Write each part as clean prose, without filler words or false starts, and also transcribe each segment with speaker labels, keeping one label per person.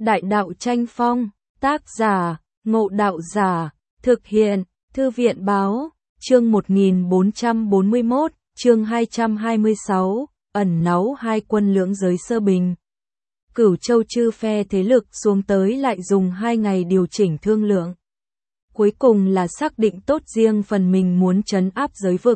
Speaker 1: Đại đạo tranh phong, tác giả, Ngộ Đạo Giả, thực hiện, Thư viện Báo, chương 1441, chương 226, ẩn náu hai quân lưỡng giới sơ bình. Cửu Châu chư phe thế lực xuống tới lại dùng 2 ngày điều chỉnh thương lượng. Cuối cùng là xác định tốt riêng phần mình muốn trấn áp giới vực.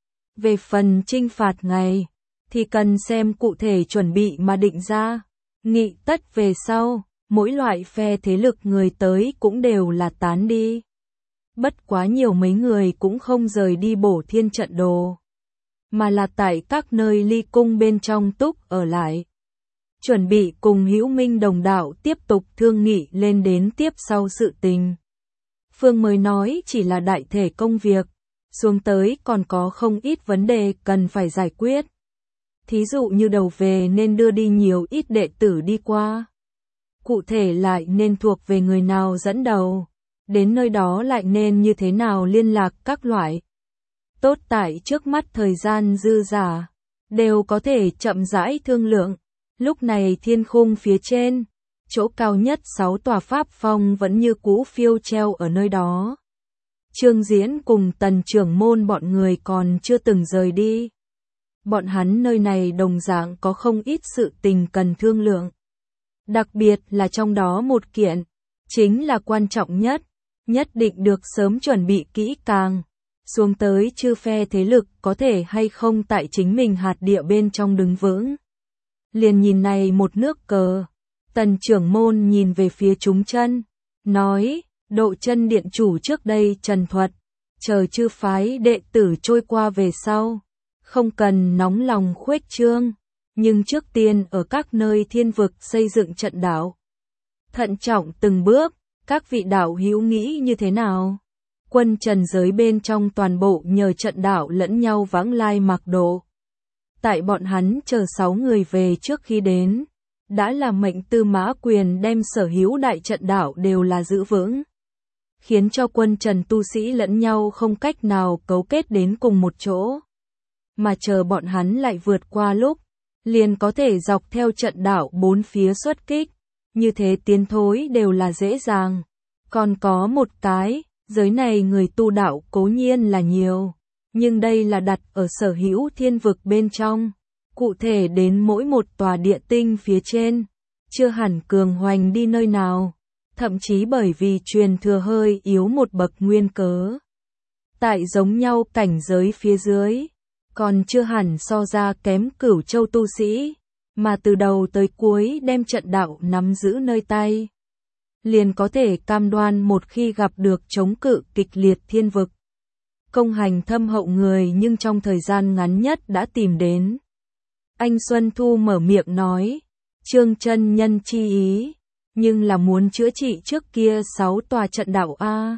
Speaker 1: Về phần chinh phạt ngày, thì cần xem cụ thể chuẩn bị mà định ra. Nghị tất về sau, mỗi loại phe thế lực người tới cũng đều là tán đi. Bất quá nhiều mấy người cũng không rời đi Bổ Thiên trận đồ, mà là tại các nơi ly cung bên trong túc ở lại. Chuẩn bị cùng Hữu Minh đồng đạo tiếp tục thương nghị lên đến tiếp sau sự tình. Phương mới nói chỉ là đại thể công việc, xuống tới còn có không ít vấn đề cần phải giải quyết. Thí dụ như đầu về nên đưa đi nhiều ít đệ tử đi qua. Cụ thể lại nên thuộc về người nào dẫn đầu, đến nơi đó lại nên như thế nào liên lạc các loại. Tốt tại trước mắt thời gian dư dả, đều có thể chậm rãi thương lượng. Lúc này thiên khung phía trên, chỗ cao nhất 6 tòa pháp phong vẫn như cũ phiêu treo ở nơi đó. Trương Diễn cùng Tần trưởng môn bọn người còn chưa từng rời đi. Bọn hắn nơi này đồng dạng có không ít sự tình cần thương lượng. Đặc biệt là trong đó một kiện, chính là quan trọng nhất, nhất định được sớm chuẩn bị kỹ càng. Xuống tới chư phe thế lực có thể hay không tại chính mình hạt địa bên trong đứng vững. Liền nhìn này một nước cờ, Tần trưởng môn nhìn về phía chúng chân, nói, Độ Chân điện chủ trước đây trần thuật, chờ chư phái đệ tử trôi qua về sau, không cần nóng lòng khuếch trương, nhưng trước tiên ở các nơi thiên vực xây dựng trận đạo. Thận trọng từng bước, các vị đạo hữu nghĩ như thế nào? Quân trần giới bên trong toàn bộ nhờ trận đạo lẫn nhau vãng lai mặc độ. Tại bọn hắn chờ 6 người về trước khi đến, đã là mệnh Tư Mã Quyền đem sở hữu đại trận đạo đều là giữ vững, khiến cho quân trần tu sĩ lẫn nhau không cách nào cấu kết đến cùng một chỗ. Mà chờ bọn hắn lại vượt qua lúc, liền có thể dọc theo trận đạo bốn phía xuất kích, như thế tiến thối đều là dễ dàng. Còn có một cái, giới này người tu đạo cố nhiên là nhiều, nhưng đây là đặt ở sở hữu thiên vực bên trong, cụ thể đến mỗi một tòa địa tinh phía trên, chưa hẳn cường hoành đi nơi nào, thậm chí bởi vì truyền thừa hơi yếu một bậc nguyên cớ. Tại giống nhau cảnh giới phía dưới, còn chưa hẳn so ra kém Cửu Châu tu sĩ, mà từ đầu tới cuối đem trận đạo nắm giữ nơi tay, liền có thể cam đoan một khi gặp được chống cự kịch liệt thiên vực, công hành thâm hậu người nhưng trong thời gian ngắn nhất đã tìm đến. Anh Xuân Thu mở miệng nói, Trương chân nhân chi ý, nhưng là muốn chữa trị trước kia 6 tòa trận đạo a.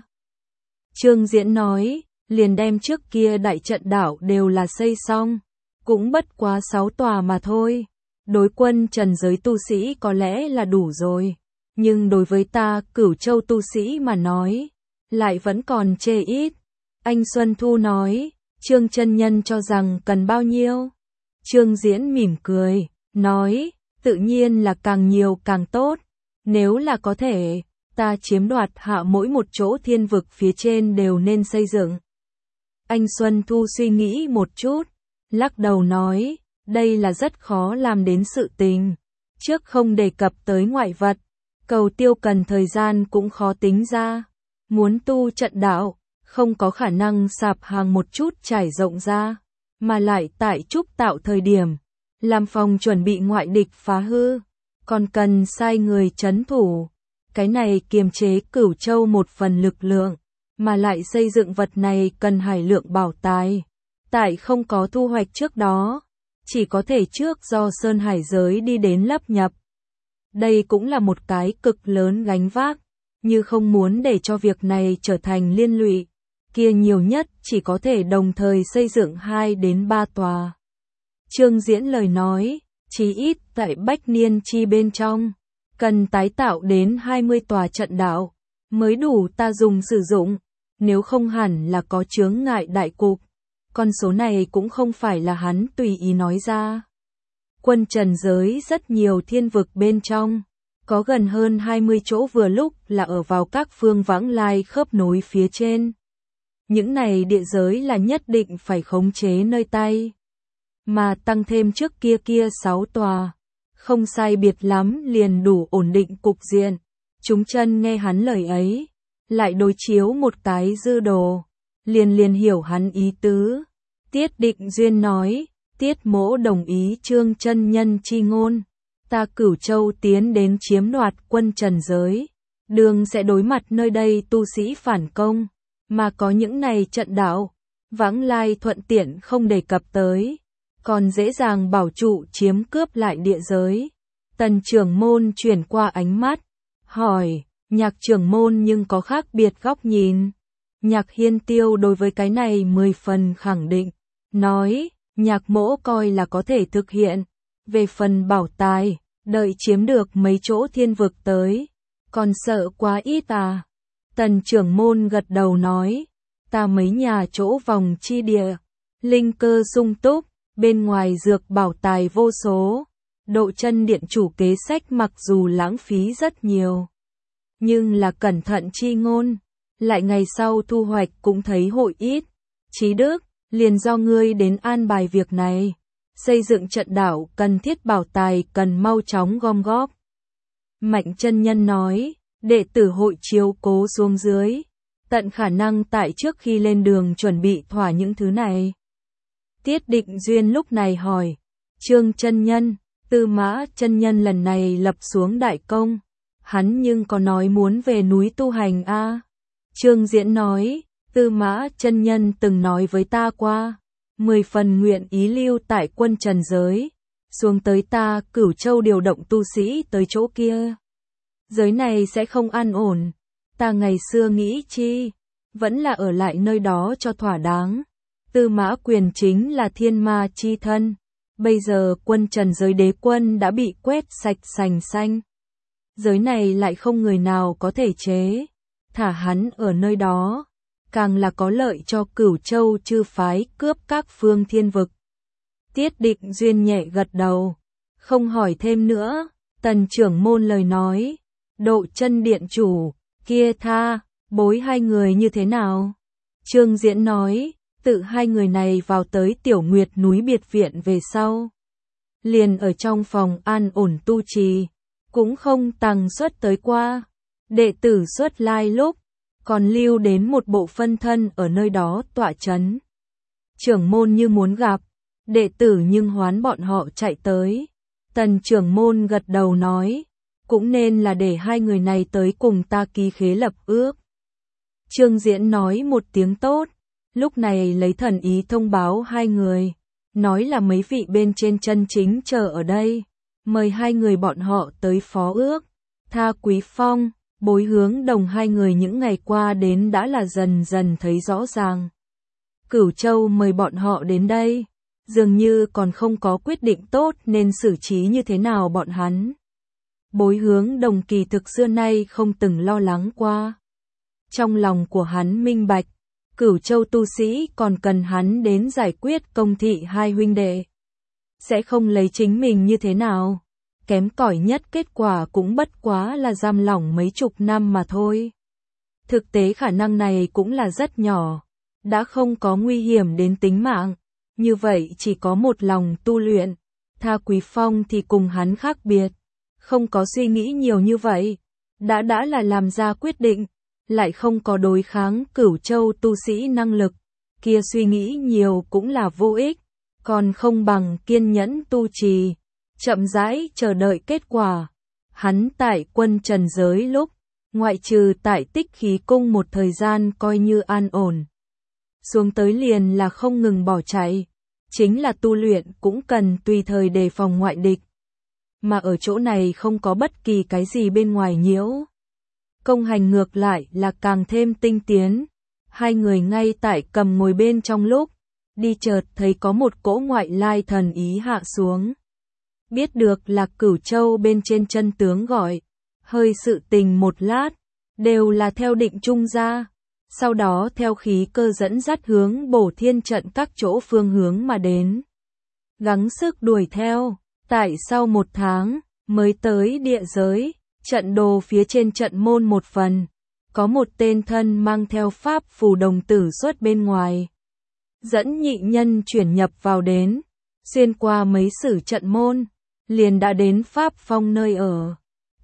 Speaker 1: Trương Diễn nói, liền đem trước kia đại trận đạo đều là xây xong, cũng bất quá 6 tòa mà thôi. Đối quân trần giới tu sĩ có lẽ là đủ rồi, nhưng đối với ta Cửu Châu tu sĩ mà nói, lại vẫn còn chê ít. Anh Xuân Thu nói, Trương chân nhân cho rằng cần bao nhiêu? Trương Diễn mỉm cười, nói, tự nhiên là càng nhiều càng tốt, nếu là có thể, ta chiếm đoạt hạ mỗi một chỗ thiên vực phía trên đều nên xây dựng. Anh Xuân Thu suy nghĩ một chút, lắc đầu nói, đây là rất khó làm đến sự tình, trước không đề cập tới ngoại vật, cầu tiêu cần thời gian cũng khó tính ra, muốn tu trận đạo, không có khả năng sạp hàng một chút trải rộng ra, mà lại tại trúc tạo thời điểm, làm phòng chuẩn bị ngoại địch phá hư, còn cần sai người trấn thủ, cái này kiềm chế Cửu Châu một phần lực lượng, mà lại xây dựng vật này cần hải lượng bảo tài, tại không có thu hoạch trước đó, chỉ có thể trước do Sơn Hải giới đi đến lấp nhập. Đây cũng là một cái cực lớn gánh vác, như không muốn để cho việc này trở thành liên lụy, kia nhiều nhất chỉ có thể đồng thời xây dựng 2 đến 3 tòa. Trương Diễn lời nói, chí ít tại Bách Niên Chi bên trong, cần tái tạo đến 20 tòa trận đạo, mới đủ ta dùng sử dụng, nếu không hẳn là có chướng ngại đại cục. Con số này cũng không phải là hắn tùy ý nói ra. Quân trần giới rất nhiều thiên vực bên trong, có gần hơn 20 chỗ vừa lúc là ở vào các phương vãng lai khớp nối phía trên. Những này địa giới là nhất định phải khống chế nơi tay. Mà tăng thêm trước kia 6 tòa. Không sai biệt lắm liền đủ ổn định cục diện. Chúng chân nghe hắn lời ấy. Lại đối chiếu một cái dư đồ. Liền hiểu hắn ý tứ. Tiết Định Duyên nói. Tiết Mỗ đồng ý Trương chân nhân chi ngôn. Ta Cửu Châu tiến đến chiếm đoạt quân trần giới. Đường sẽ đối mặt nơi đây tu sĩ phản công. Mà có những này trận đạo. Vãng lai thuận tiện không đề cập tới. Còn dễ dàng bảo trụ chiếm cướp lại địa giới. Tần trưởng môn chuyển qua ánh mắt. Hỏi, Nhạc trưởng môn nhưng có khác biệt góc nhìn. Nhạc Hiên Tiêu đối với cái này 10 phần khẳng định. Nói, Nhạc mỗ coi là có thể thực hiện. Về phần bảo tài, đợi chiếm được mấy chỗ thiên vực tới. Còn sợ quá ít à. Tần trưởng môn gật đầu nói. Ta mấy nhà chỗ vòng chi địa. Linh cơ sung túc. Bên ngoài dược bảo tài vô số. Độ chân điện chủ kế sách mặc dù lãng phí rất nhiều. Nhưng là cẩn thận chi ngôn. Lại ngày sau thu hoạch cũng thấy hội ít. Chí Đức, liền do ngươi đến an bài việc này. Xây dựng trận đảo cần thiết bảo tài cần mau chóng gom góp. Mạnh chân nhân nói, đệ tử hội chiếu cố xuống dưới. Tận khả năng tại trước khi lên đường chuẩn bị thỏa những thứ này. Tiết Định Duyên lúc này hỏi, Trương chân nhân, Tư Mã chân nhân lần này lập xuống đại công. Hắn nhưng có nói muốn về núi tu hành a. Trương Diễn nói, Tư Mã chân nhân từng nói với ta qua, 10 phần nguyện ý lưu tại quân trần giới, xuống tới ta Cửu Châu điều động tu sĩ tới chỗ kia. Giới này sẽ không an ổn, ta ngày xưa nghĩ chi, vẫn là ở lại nơi đó cho thỏa đáng. Tư Mã Quyền chính là thiên ma chi thân, bây giờ quân trần giới đế quân đã bị quét sạch sành xanh. Giới này lại không người nào có thể chế, thả hắn ở nơi đó, càng là có lợi cho Cửu Châu chư phái cướp các phương thiên vực. Tiết Định Duyên nhẹ gật đầu, không hỏi thêm nữa. Tần trưởng môn lời nói, Độ chân điện chủ, kia tha, bối hai người như thế nào? Trương Diễn nói, tự hai người này vào tới Tiểu Nguyệt núi biệt viện về sau. Liền ở trong phòng an ổn tu trì, cũng không tăng xuất tới qua. Đệ tử xuất lai lúc, còn lưu đến một bộ phân thân ở nơi đó tọa chấn. Trưởng môn như muốn gặp, đệ tử nhưng hoán bọn họ chạy tới. Tần trưởng môn gật đầu nói, cũng nên là để hai người này tới cùng ta ký khế lập ước. Trương Diễn nói một tiếng tốt, lúc này lấy thần ý thông báo hai người, nói là mấy vị bên trên chân chính chờ ở đây, mời hai người bọn họ tới phó ước. Tha Quý Phong, Bối Hướng Đồng hai người những ngày qua đến đã là dần dần thấy rõ ràng. Cửu Châu mời bọn họ đến đây, dường như còn không có quyết định tốt nên xử trí như thế nào bọn hắn. Bối Hướng Đồng kỳ thực xưa nay không từng lo lắng qua. Trong lòng của hắn minh bạch, Cửu Châu tu sĩ còn cần hắn đến giải quyết công thị hai huynh đệ. Sẽ không lấy chính mình như thế nào. Kém cỏi nhất kết quả cũng bất quá là giam lỏng mấy chục năm mà thôi. Thực tế khả năng này cũng là rất nhỏ, đã không có nguy hiểm đến tính mạng, như vậy chỉ có một lòng tu luyện. Tha Quý Phong thì cùng hắn khác biệt, không có suy nghĩ nhiều như vậy, đã là làm ra quyết định, lại không có đối kháng Cửu Châu tu sĩ năng lực, kia suy nghĩ nhiều cũng là vô ích, còn không bằng kiên nhẫn tu trì. Chậm rãi chờ đợi kết quả. Hắn tại quân trần giới lúc, ngoại trừ tại Tích Khí Cung một thời gian coi như an ổn. Xuống tới liền là không ngừng bỏ chạy. Chính là tu luyện cũng cần tùy thời đề phòng ngoại địch. Mà ở chỗ này không có bất kỳ cái gì bên ngoài nhiễu. Công hành ngược lại là càng thêm tinh tiến. Hai người ngay tại cầm ngồi bên trong lúc, đi chợt thấy có một cỗ ngoại lai thần ý hạ xuống. Biết được là Cửu Châu bên trên chân tướng gọi, hơi sự tình một lát, đều là theo định trung ra, sau đó theo khí cơ dẫn dắt hướng Bổ Thiên trận các chỗ phương hướng mà đến. Gắng sức đuổi theo, tại sau một tháng, mới tới địa giới, Trận đồ phía trên trận môn một phần, có một tên thân mang theo pháp phù đồng tử xuất bên ngoài. Dẫn nhị nhân chuyển nhập vào đến, xuyên qua mấy sử trận môn, liền đã đến Pháp Phong nơi ở.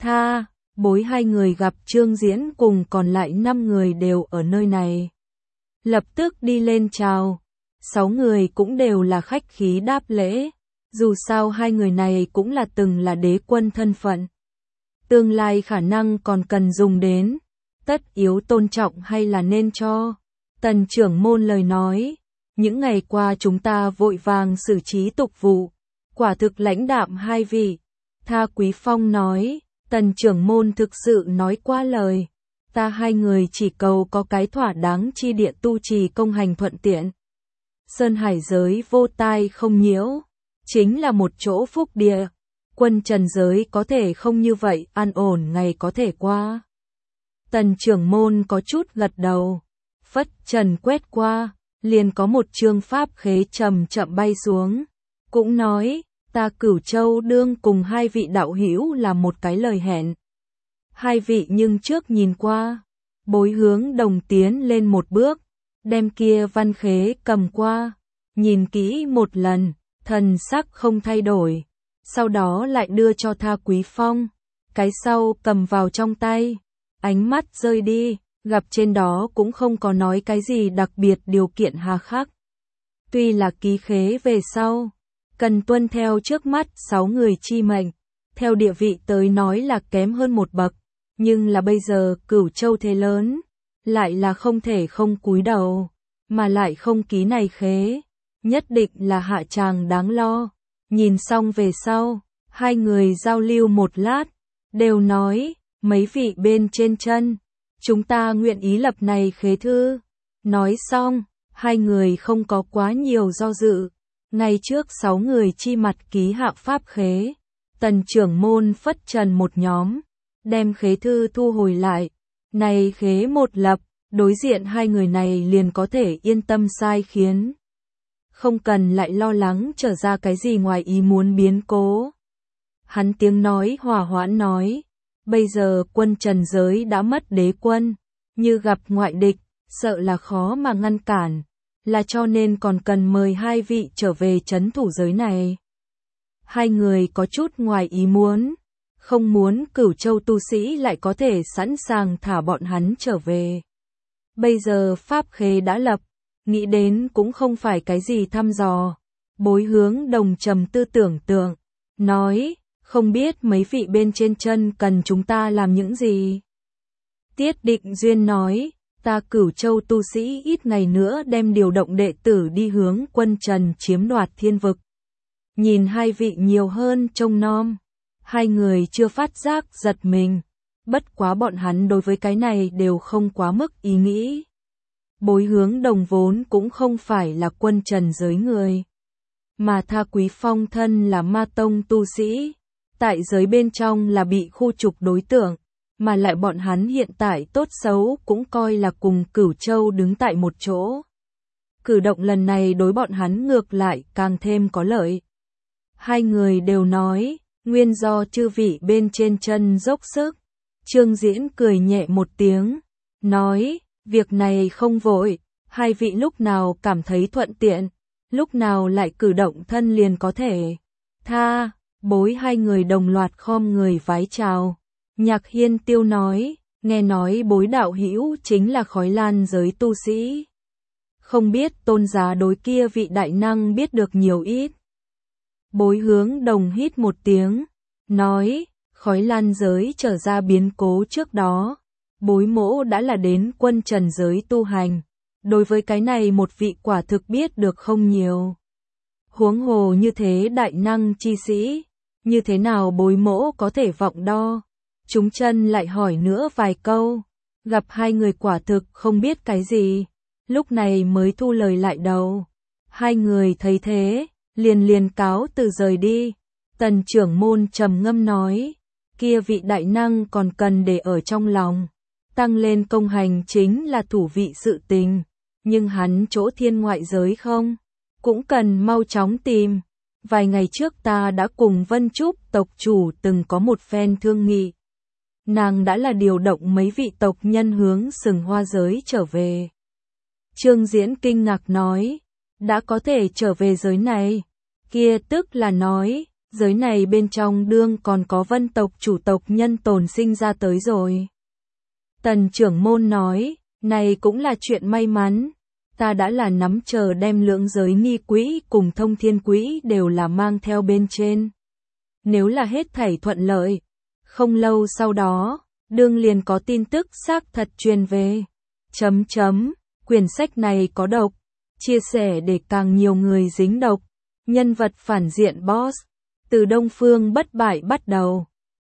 Speaker 1: Bối hai người gặp Trương Diễn cùng còn lại 5 người đều ở nơi này. Lập tức đi lên chào, 6 người cũng đều là khách khí đáp lễ, dù sao hai người này cũng là từng là đế quân thân phận. Tương lai khả năng còn cần dùng đến, tất yếu tôn trọng hay là nên cho. Tần trưởng môn lời nói, những ngày qua chúng ta vội vàng xử trí tục vụ, quả thực lãnh đạm hai vị. Tha Quý Phong nói, tần trưởng môn thực sự nói quá lời, ta hai người chỉ cầu có cái thỏa đáng chi địa tu trì công hành thuận tiện. Sơn hải giới vô tai không nhiễu, chính là một chỗ phúc địa, quân trần giới có thể không như vậy an ổn ngày có thể qua. Tần trưởng môn có chút gật đầu, phất trần quét qua, liền có một chương pháp khế chậm chậm bay xuống, cũng nói, ta Cửu Châu đương cùng hai vị đạo hữu là một cái lời hẹn. Hai vị nhưng trước nhìn qua, Bối Hướng Đồng tiến lên một bước, đem kia văn khế cầm qua, nhìn kỹ một lần, thần sắc không thay đổi, sau đó lại đưa cho Tha Quý Phong, cái sau cầm vào trong tay, ánh mắt rơi đi, gặp trên đó cũng không có nói cái gì đặc biệt điều kiện hà khắc. Tuy là ký khế về sau, cần tuân theo trước mắt 6 người chi mệnh, theo địa vị tới nói là kém hơn một bậc, nhưng là bây giờ Cửu Châu thế lớn, lại là không thể không cúi đầu, mà lại không ký này khế, nhất định là hạ tràng đáng lo. Nhìn xong về sau, hai người giao lưu một lát, đều nói, mấy vị bên trên chân, chúng ta nguyện ý lập này khế thư. Nói xong, hai người không có quá nhiều do dự, ngay trước 6 người chi mặt ký hạ pháp khế, tần trưởng môn phất trần một nhóm, đem khế thư thu hồi lại, này khế một lập, đối diện hai người này liền có thể yên tâm sai khiến. Không cần lại lo lắng trở ra cái gì ngoài ý muốn biến cố. Hắn tiếng nói hòa hoãn nói, bây giờ quân trần giới đã mất đế quân, như gặp ngoại địch, sợ là khó mà ngăn cản, là cho nên còn cần mời hai vị trở về trấn thủ giới này. Hai người có chút ngoài ý muốn, không muốn Cửu Châu tu sĩ lại có thể sẵn sàng thả bọn hắn trở về. Bây giờ pháp khế đã lập, nghĩ đến cũng không phải cái gì thăm dò. Bối Hướng Đồng trầm tư tưởng tượng, nói, không biết mấy vị bên trên chân cần chúng ta làm những gì. Tiết Định Duyên nói, ta Cửu Châu tu sĩ ít ngày nữa đem điều động đệ tử đi hướng quân trần chiếm đoạt thiên vực. Nhìn hai vị nhiều hơn trông nom, hai người chưa phát giác giật mình, bất quá bọn hắn đối với cái này đều không quá mức ý nghĩ. Bối Hướng Đồng vốn cũng không phải là quân trần giới người, mà Tha Quý Phong thân là ma tông tu sĩ, tại giới bên trong là bị khu trục đối tượng, mà lại bọn hắn hiện tại tốt xấu cũng coi là cùng Cửu Châu đứng tại một chỗ. Cử động lần này đối bọn hắn ngược lại càng thêm có lợi. Hai người đều nói, nguyên do chư vị bên trên chân dốc sức. Trương Diễn cười nhẹ một tiếng, nói, việc này không vội, hai vị lúc nào cảm thấy thuận tiện, lúc nào lại cử động thân liền có thể. Bối hai người đồng loạt khom người vái chào. Nhạc Hiên Tiêu nói, nghe nói Bối đạo hữu chính là Khói Lan giới tu sĩ. Không biết tôn giá đối kia vị đại năng biết được nhiều ít. Bối Hướng Đồng hít một tiếng, nói, Khói Lan giới trở ra biến cố trước đó, Bối mỗ đã là đến quân trần giới tu hành, đối với cái này một vị quả thực biết được không nhiều. Huống hồ như thế đại năng chi sĩ, như thế nào Bối mỗ có thể vọng đo. Chúng chân lại hỏi nữa vài câu, gặp hai người quả thực không biết cái gì, lúc này mới thu lời lại đầu. Hai người thấy thế, liền cáo từ rời đi. Tần trưởng môn trầm ngâm nói, kia vị đại năng còn cần để ở trong lòng, tăng lên công hành chính là thủ vị sự tình, nhưng hắn chỗ thiên ngoại giới không, cũng cần mau chóng tìm. Vài ngày trước ta đã cùng Vân Trúc tộc chủ từng có một phen thương nghị. nàng đã là điều động mấy vị tộc nhân hướng Sừng Hoa giới trở về. Trương Diễn kinh ngạc nói, đã có thể trở về giới này, kia tức là nói, giới này bên trong đương còn có vân tộc chủ tộc nhân tồn sinh ra tới rồi. Tần trưởng môn nói, này cũng là chuyện may mắn, ta đã là nắm chờ đem lưỡng giới nghi quỹ cùng thông thiên quỹ đều là mang theo bên trên. Nếu là hết thảy thuận lợi, không lâu sau đó, đương liền có tin tức xác thật truyền về. Quyển sách này có độc, chia sẻ để càng nhiều người dính độc, nhân vật phản diện boss, từ Đông Phương bất bại bắt đầu.